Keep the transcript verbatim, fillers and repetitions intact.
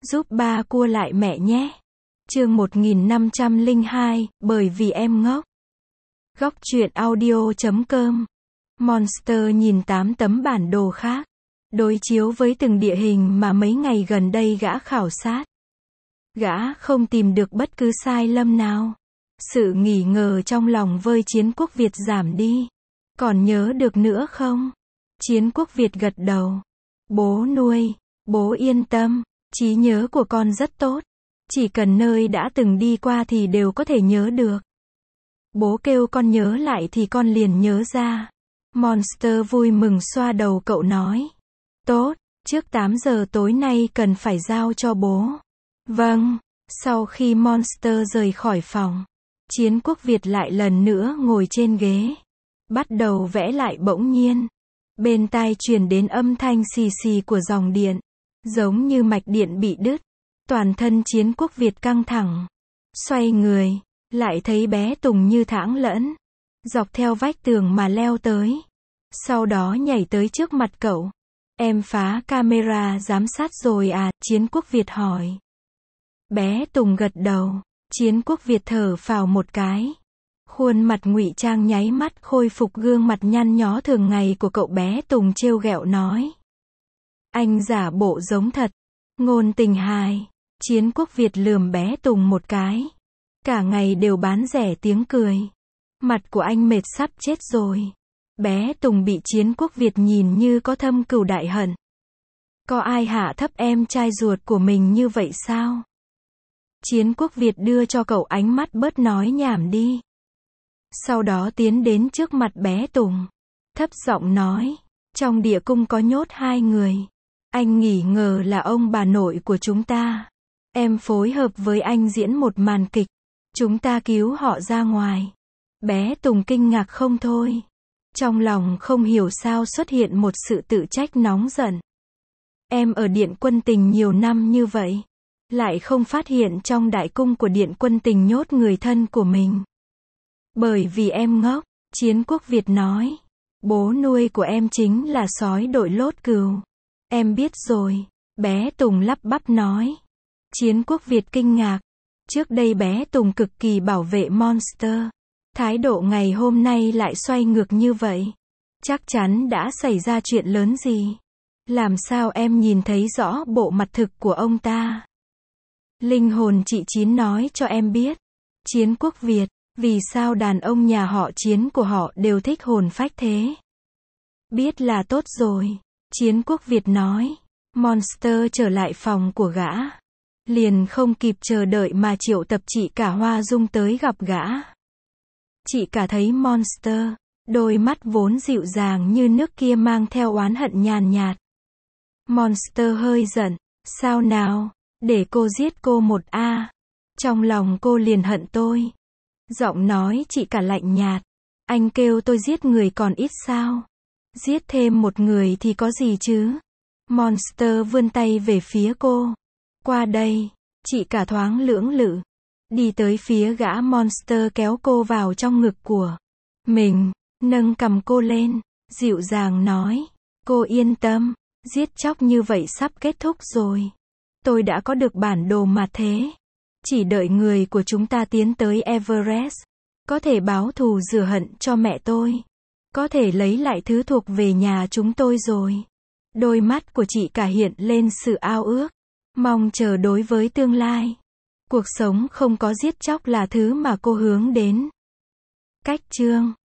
Giúp ba cua lại mẹ nhé. Chương một nghìn năm trăm lẻ hai, bởi vì em ngốc. Góc truyện audio chấm com. Monster nhìn tám tấm bản đồ khác, đối chiếu với từng địa hình mà mấy ngày gần đây gã khảo sát. Gã không tìm được bất cứ sai lầm nào. Sự nghi ngờ trong lòng vơi Chiến Quốc Việt giảm đi. Còn nhớ được nữa không? Chiến Quốc Việt gật đầu. Bố nuôi, bố yên tâm, trí nhớ của con rất tốt. Chỉ cần nơi đã từng đi qua thì đều có thể nhớ được. Bố kêu con nhớ lại thì con liền nhớ ra. Monster vui mừng xoa đầu cậu nói. Tốt, trước tám giờ tối nay cần phải giao cho bố. Vâng. Sau khi Monster rời khỏi phòng, Chiến Quốc Việt lại lần nữa ngồi trên ghế, bắt đầu vẽ lại. Bỗng nhiên, bên tai truyền đến âm thanh xì xì của dòng điện, giống như mạch điện bị đứt. Toàn thân Chiến Quốc Việt căng thẳng, xoay người, lại thấy bé Tùng như thãng lẫn, dọc theo vách tường mà leo tới. Sau đó nhảy tới trước mặt cậu. Em phá camera giám sát rồi à? Chiến Quốc Việt hỏi. Bé Tùng gật đầu. Chiến Quốc Việt thở phào một cái. Khuôn mặt ngụy trang nháy mắt khôi phục gương mặt nhăn nhó thường ngày của cậu. Bé Tùng trêu ghẹo nói. Anh giả bộ giống thật. Ngôn tình hài. Chiến Quốc Việt lườm bé Tùng một cái. Cả ngày đều bán rẻ tiếng cười. Mặt của anh mệt sắp chết rồi. Bé Tùng bị Chiến Quốc Việt nhìn như có thâm cừu đại hận. Có ai hạ thấp em trai ruột của mình như vậy sao? Chiến Quốc Việt đưa cho cậu ánh mắt bớt nói nhảm đi. Sau đó tiến đến trước mặt bé Tùng, thấp giọng nói. Trong địa cung có nhốt hai người. Anh nghỉ ngờ là ông bà nội của chúng ta. Em phối hợp với anh diễn một màn kịch. Chúng ta cứu họ ra ngoài. Bé Tùng kinh ngạc không thôi. Trong lòng không hiểu sao xuất hiện một sự tự trách nóng giận. Em ở Điện Quân Tình nhiều năm như vậy, lại không phát hiện trong đại cung của Điện Quân Tình nhốt người thân của mình. Bởi vì em ngốc, Chiến Quốc Việt nói. Bố nuôi của em chính là sói đội lốt cừu. Em biết rồi, bé Tùng lắp bắp nói. Chiến Quốc Việt kinh ngạc. Trước đây bé Tùng cực kỳ bảo vệ Monster. Thái độ ngày hôm nay lại xoay ngược như vậy. Chắc chắn đã xảy ra chuyện lớn gì. Làm sao em nhìn thấy rõ bộ mặt thực của ông ta? Linh hồn chị Chín nói cho em biết. Chiến Quốc Việt, vì sao đàn ông nhà họ Chiến của họ đều thích hồn phách thế? Biết là tốt rồi. Chiến Quốc Việt nói. Monster trở lại phòng của gã. Liền không kịp chờ đợi mà triệu tập chị cả Hoa Dung tới gặp gã. Chị cả thấy Monster, đôi mắt vốn dịu dàng như nước kia mang theo oán hận nhàn nhạt. Monster hơi giận. Sao nào? Để cô giết cô một a. Trong lòng cô liền hận tôi. Giọng nói chị cả lạnh nhạt. Anh kêu tôi giết người còn ít sao? Giết thêm một người thì có gì chứ? Monster vươn tay về phía cô. Qua đây. Chị cả thoáng lưỡng lự. Đi tới phía gã. Monster kéo cô vào trong ngực của mình, nâng cầm cô lên, dịu dàng nói. Cô yên tâm, giết chóc như vậy sắp kết thúc rồi. Tôi đã có được bản đồ mà thế. Chỉ đợi người của chúng ta tiến tới Everest. Có thể báo thù rửa hận cho mẹ tôi. Có thể lấy lại thứ thuộc về nhà chúng tôi rồi. Đôi mắt của chị cả hiện lên sự ao ước, mong chờ đối với tương lai. Cuộc sống không có giết chóc là thứ mà cô hướng đến. Cách chương